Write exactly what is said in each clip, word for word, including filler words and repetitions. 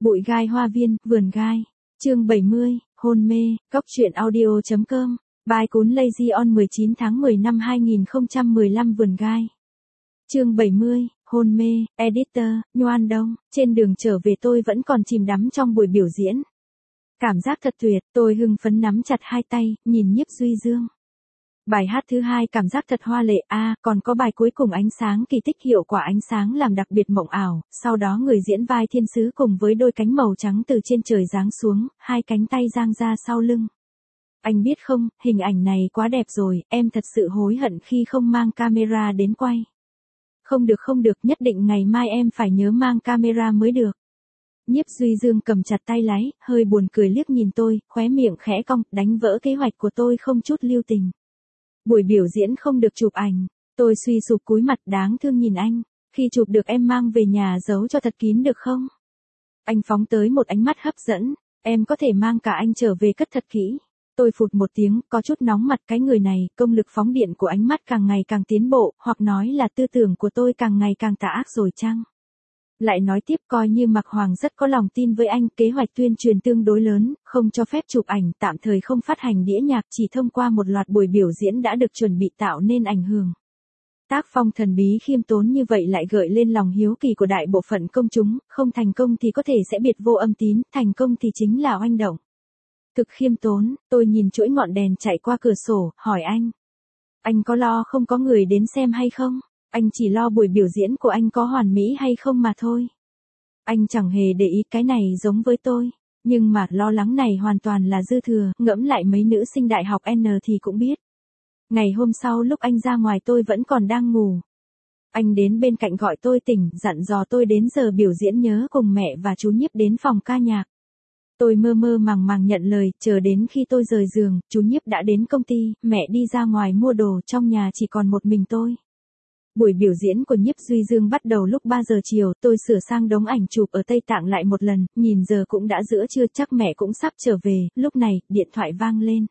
Bụi gai hoa viên, vườn gai. Chương bảy mươi, hôn mê, góc truyện audio.com. Bài cuốn Lazy on mười chín tháng mười năm hai nghìn không trăm mười lăm vườn gai. Chương bảy mươi, hôn mê, editor, Nhoan Đông. Trên đường trở về tôi vẫn còn chìm đắm trong buổi biểu diễn. Cảm giác thật tuyệt, tôi hưng phấn nắm chặt hai tay, nhìn Nhiếp Duy Dương. Bài hát thứ hai cảm giác thật hoa lệ, a à, còn có bài cuối cùng ánh sáng kỳ tích, hiệu quả ánh sáng làm đặc biệt mộng ảo, sau đó người diễn vai thiên sứ cùng với đôi cánh màu trắng từ trên trời giáng xuống, hai cánh tay dang ra sau lưng. Anh biết không, hình ảnh này quá đẹp rồi, em thật sự hối hận khi không mang camera đến quay. Không được không được, nhất định ngày mai em phải nhớ mang camera mới được. Nhiếp Duy Dương cầm chặt tay lái, hơi buồn cười liếc nhìn tôi, khóe miệng khẽ cong, đánh vỡ kế hoạch của tôi không chút lưu tình. Buổi biểu diễn không được chụp ảnh, tôi suy sụp cúi mặt đáng thương nhìn anh, khi chụp được em mang về nhà giấu cho thật kín được không? Anh phóng tới một ánh mắt hấp dẫn, em có thể mang cả anh trở về cất thật kỹ. Tôi phụt một tiếng, có chút nóng mặt, cái người này, công lực phóng điện của ánh mắt càng ngày càng tiến bộ, hoặc nói là tư tưởng của tôi càng ngày càng tà ác rồi chăng? Lại nói tiếp, coi như Mạc Hoàng rất có lòng tin với anh, kế hoạch tuyên truyền tương đối lớn, không cho phép chụp ảnh, tạm thời không phát hành đĩa nhạc, chỉ thông qua một loạt buổi biểu diễn đã được chuẩn bị tạo nên ảnh hưởng. Tác phong thần bí khiêm tốn như vậy lại gợi lên lòng hiếu kỳ của đại bộ phận công chúng, không thành công thì có thể sẽ biệt vô âm tín, thành công thì chính là oanh động. Thực khiêm tốn, tôi nhìn chuỗi ngọn đèn chạy qua cửa sổ, hỏi anh. Anh có lo không có người đến xem hay không? Anh chỉ lo buổi biểu diễn của anh có hoàn mỹ hay không mà thôi. Anh chẳng hề để ý, cái này giống với tôi. Nhưng mà lo lắng này hoàn toàn là dư thừa, ngẫm lại mấy nữ sinh đại học N thì cũng biết. Ngày hôm sau lúc anh ra ngoài tôi vẫn còn đang ngủ. Anh đến bên cạnh gọi tôi tỉnh, dặn dò tôi đến giờ biểu diễn nhớ cùng mẹ và chú Nhiếp đến phòng ca nhạc. Tôi mơ mơ màng màng nhận lời, chờ đến khi tôi rời giường, chú Nhiếp đã đến công ty, mẹ đi ra ngoài mua đồ, trong nhà chỉ còn một mình tôi. Buổi biểu diễn của Nhiếp Duy Dương bắt đầu lúc ba giờ chiều, tôi sửa sang đống ảnh chụp ở Tây Tạng lại một lần, nhìn giờ cũng đã giữa trưa, chắc mẹ cũng sắp trở về, lúc này, điện thoại vang lên.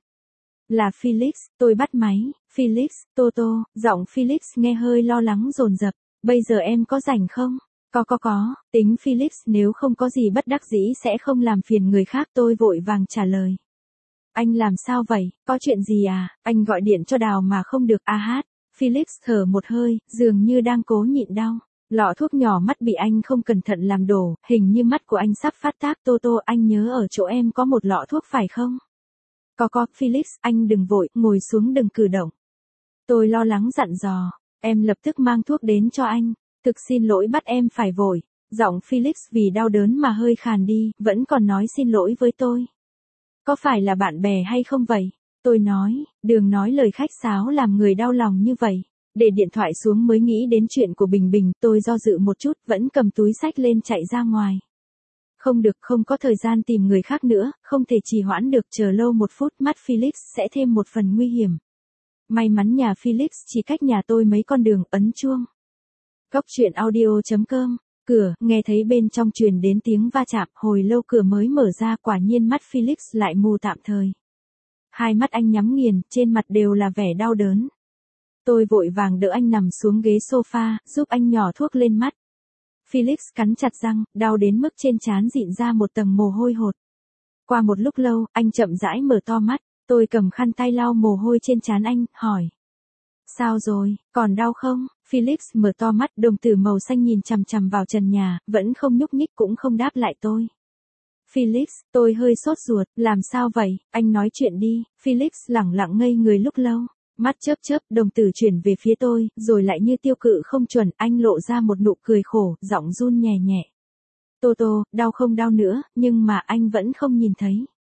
Là Felix, tôi bắt máy, Felix, Toto, giọng Felix nghe hơi lo lắng dồn dập, bây giờ em có rảnh không? Có có có, tính Felix nếu không có gì bất đắc dĩ sẽ không làm phiền người khác, tôi vội vàng trả lời. Anh làm sao vậy, có chuyện gì à, anh gọi điện cho Đào mà không được a hát. Felix thở một hơi, dường như đang cố nhịn đau. Lọ thuốc nhỏ mắt bị anh không cẩn thận làm đổ, hình như mắt của anh sắp phát tác. Toto, anh nhớ ở chỗ em có một lọ thuốc phải không? Có có, Felix, anh đừng vội, ngồi xuống đừng cử động. Tôi lo lắng dặn dò, em lập tức mang thuốc đến cho anh. Thực xin lỗi bắt em phải vội. Giọng Felix vì đau đớn mà hơi khàn đi, vẫn còn nói xin lỗi với tôi. Có phải là bạn bè hay không vậy? Tôi nói, đừng nói lời khách sáo làm người đau lòng như vậy. Để điện thoại xuống mới nghĩ đến chuyện của Bình Bình, tôi do dự một chút, vẫn cầm túi xách lên chạy ra ngoài. Không được, không có thời gian tìm người khác nữa, không thể trì hoãn được, chờ lâu một phút mắt Felix sẽ thêm một phần nguy hiểm. May mắn nhà Felix chỉ cách nhà tôi mấy con đường, ấn chuông. Góc truyện audio.com, cửa, nghe thấy bên trong truyền đến tiếng va chạm, hồi lâu cửa mới mở ra, quả nhiên mắt Felix lại mù tạm thời. Hai mắt anh nhắm nghiền, trên mặt đều là vẻ đau đớn. Tôi vội vàng đỡ anh nằm xuống ghế sofa, giúp anh nhỏ thuốc lên mắt. Felix cắn chặt răng, đau đến mức trên trán rịn ra một tầng mồ hôi hột. Qua một lúc lâu, anh chậm rãi mở to mắt, tôi cầm khăn tay lau mồ hôi trên trán anh, hỏi. Sao rồi, còn đau không? Felix mở to mắt, đồng tử màu xanh nhìn chằm chằm vào trần nhà, vẫn không nhúc nhích cũng không đáp lại tôi. Felix, tôi hơi sốt ruột, làm sao vậy, anh nói chuyện đi. Felix lẳng lặng ngây người lúc lâu, mắt chớp chớp, đồng tử chuyển về phía tôi, rồi lại như tiêu cự không chuẩn, anh lộ ra một nụ cười khổ, giọng run nhẹ nhẹ. Toto, đau không đau nữa, nhưng mà anh vẫn không nhìn thấy.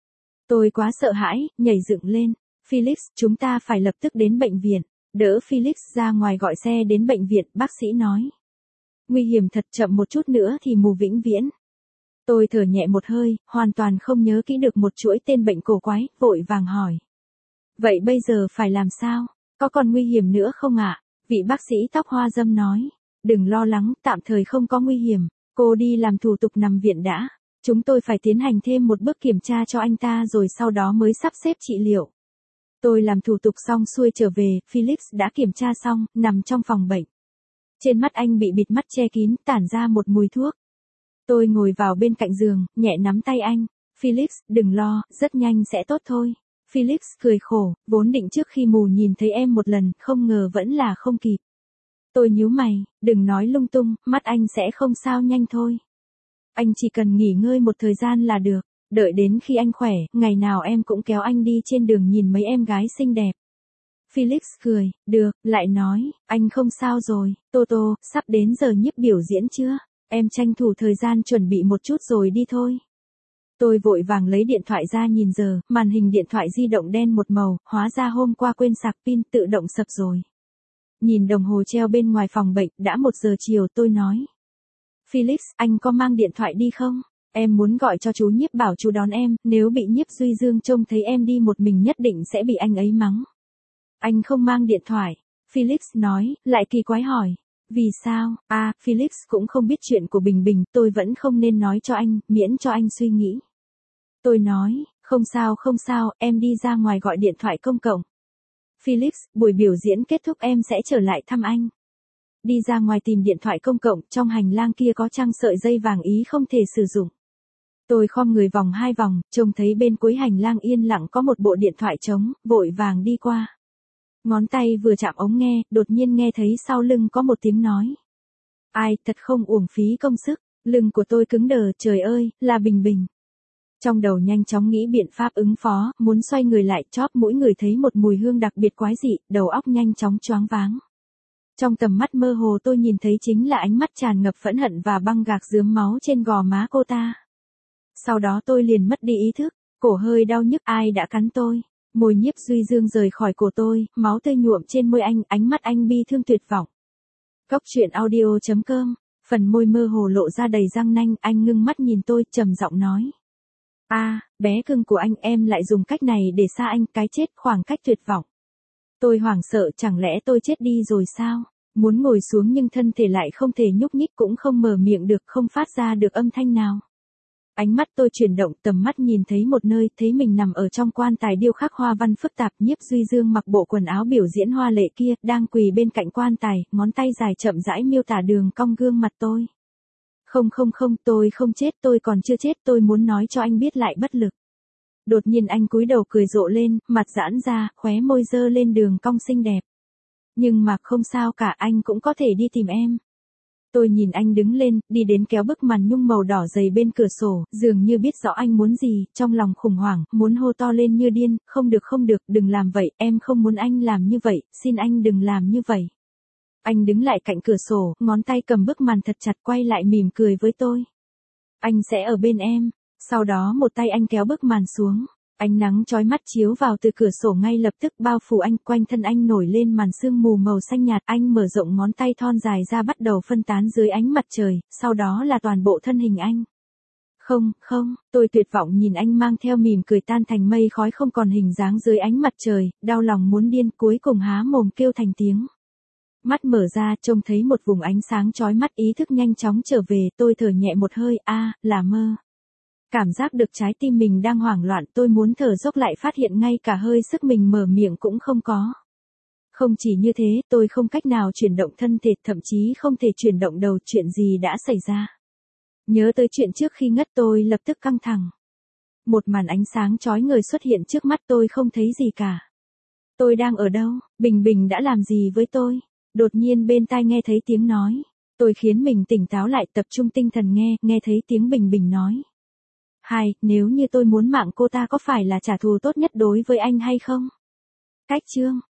Tôi quá sợ hãi, nhảy dựng lên. Felix, chúng ta phải lập tức đến bệnh viện. Đỡ Felix ra ngoài gọi xe đến bệnh viện, bác sĩ nói. Nguy hiểm thật, chậm một chút nữa thì mù vĩnh viễn. Tôi thở nhẹ một hơi, hoàn toàn không nhớ kỹ được một chuỗi tên bệnh cổ quái, vội vàng hỏi. Vậy bây giờ phải làm sao? Có còn nguy hiểm nữa không ạ? Vị bác sĩ tóc hoa dâm nói. Đừng lo lắng, tạm thời không có nguy hiểm. Cô đi làm thủ tục nằm viện đã. Chúng tôi phải tiến hành thêm một bước kiểm tra cho anh ta rồi sau đó mới sắp xếp trị liệu. Tôi làm thủ tục xong xuôi trở về, Felix đã kiểm tra xong, nằm trong phòng bệnh. Trên mắt anh bị bịt mắt che kín, tản ra một mùi thuốc. Tôi ngồi vào bên cạnh giường, nhẹ nắm tay anh. Felix, đừng lo, rất nhanh sẽ tốt thôi. Felix cười khổ, vốn định trước khi mù nhìn thấy em một lần, không ngờ vẫn là không kịp. Tôi nhíu mày, đừng nói lung tung, mắt anh sẽ không sao nhanh thôi. Anh chỉ cần nghỉ ngơi một thời gian là được, đợi đến khi anh khỏe, ngày nào em cũng kéo anh đi trên đường nhìn mấy em gái xinh đẹp. Felix cười, được, lại nói, anh không sao rồi, Toto, sắp đến giờ nhiếp biểu diễn chưa? Em tranh thủ thời gian chuẩn bị một chút rồi đi thôi. Tôi vội vàng lấy điện thoại ra nhìn giờ, màn hình điện thoại di động đen một màu, hóa ra hôm qua quên sạc pin tự động sập rồi. Nhìn đồng hồ treo bên ngoài phòng bệnh, đã một giờ chiều tôi nói. Felix, anh có mang điện thoại đi không? Em muốn gọi cho chú nhiếp bảo chú đón em, nếu bị nhiếp Duy Dương trông thấy em đi một mình nhất định sẽ bị anh ấy mắng. Anh không mang điện thoại. Felix nói, lại kỳ quái hỏi. Vì sao? À, Felix cũng không biết chuyện của Bình Bình, tôi vẫn không nên nói cho anh, miễn cho anh suy nghĩ. Tôi nói, không sao không sao, em đi ra ngoài gọi điện thoại công cộng. Felix, buổi biểu diễn kết thúc em sẽ trở lại thăm anh. Đi ra ngoài tìm điện thoại công cộng, trong hành lang kia có trang sợi dây vàng ý không thể sử dụng. Tôi khom người vòng hai vòng, trông thấy bên cuối hành lang yên lặng có một bộ điện thoại trống, vội vàng đi qua. Ngón tay vừa chạm ống nghe, đột nhiên nghe thấy sau lưng có một tiếng nói. Ai, thật không uổng phí công sức, lưng của tôi cứng đờ, trời ơi, là Bình Bình. Trong đầu nhanh chóng nghĩ biện pháp ứng phó, muốn xoay người lại, chóp mũi người thấy một mùi hương đặc biệt quái dị, đầu óc nhanh chóng choáng váng. Trong tầm mắt mơ hồ tôi nhìn thấy chính là ánh mắt tràn ngập phẫn hận và băng gạc rướm máu trên gò má cô ta. Sau đó tôi liền mất đi ý thức, cổ hơi đau nhức, ai đã cắn tôi. Môi nhiếp Duy Dương rời khỏi cổ tôi, máu tươi nhuộm trên môi anh, ánh mắt anh bi thương tuyệt vọng. Cốc truyện audio chấm com, phần môi mơ hồ lộ ra đầy răng nanh, anh ngưng mắt nhìn tôi, trầm giọng nói. A, à, bé cưng của anh, em lại dùng cách này để xa anh, cái chết, khoảng cách tuyệt vọng. Tôi hoảng sợ, chẳng lẽ tôi chết đi rồi sao? Muốn ngồi xuống nhưng thân thể lại không thể nhúc nhích, cũng không mở miệng được, không phát ra được âm thanh nào. Ánh mắt tôi chuyển động, tầm mắt nhìn thấy một nơi, thấy mình nằm ở trong quan tài điêu khắc hoa văn phức tạp, nhiếp Duy Dương mặc bộ quần áo biểu diễn hoa lệ kia, đang quỳ bên cạnh quan tài, ngón tay dài chậm rãi miêu tả đường cong gương mặt tôi. Không không không, tôi không chết, tôi còn chưa chết, tôi muốn nói cho anh biết lại bất lực. Đột nhiên anh cúi đầu cười rộ lên, mặt giãn ra, khóe môi dơ lên đường cong xinh đẹp. Nhưng mà không sao cả, anh cũng có thể đi tìm em. Tôi nhìn anh đứng lên, đi đến kéo bức màn nhung màu đỏ dày bên cửa sổ, dường như biết rõ anh muốn gì, trong lòng khủng hoảng, muốn hô to lên như điên, không được không được, đừng làm vậy, em không muốn anh làm như vậy, xin anh đừng làm như vậy. Anh đứng lại cạnh cửa sổ, ngón tay cầm bức màn thật chặt, quay lại mỉm cười với tôi. Anh sẽ ở bên em. Sau đó một tay anh kéo bức màn xuống. Ánh nắng chói mắt chiếu vào từ cửa sổ ngay lập tức bao phủ anh, quanh thân anh nổi lên màn sương mù màu xanh nhạt, anh mở rộng ngón tay thon dài ra bắt đầu phân tán dưới ánh mặt trời, sau đó là toàn bộ thân hình anh. Không, không, tôi tuyệt vọng nhìn anh mang theo mỉm cười tan thành mây khói không còn hình dáng dưới ánh mặt trời, đau lòng muốn điên, cuối cùng há mồm kêu thành tiếng. Mắt mở ra, trông thấy một vùng ánh sáng chói mắt, ý thức nhanh chóng trở về, tôi thở nhẹ một hơi, a, à, là mơ. Cảm giác được trái tim mình đang hoảng loạn, tôi muốn thở dốc lại phát hiện ngay cả hơi sức mình mở miệng cũng không có. Không chỉ như thế, tôi không cách nào chuyển động thân thể, thậm chí không thể chuyển động đầu, chuyện gì đã xảy ra. Nhớ tới chuyện trước khi ngất tôi lập tức căng thẳng. Một màn ánh sáng chói người xuất hiện trước mắt tôi không thấy gì cả. Tôi đang ở đâu? Bình Bình đã làm gì với tôi? Đột nhiên bên tai nghe thấy tiếng nói. Tôi khiến mình tỉnh táo lại, tập trung tinh thần nghe, nghe thấy tiếng Bình Bình nói. Hai, nếu như tôi muốn mạng cô ta có phải là trả thù tốt nhất đối với anh hay không? Cách chương.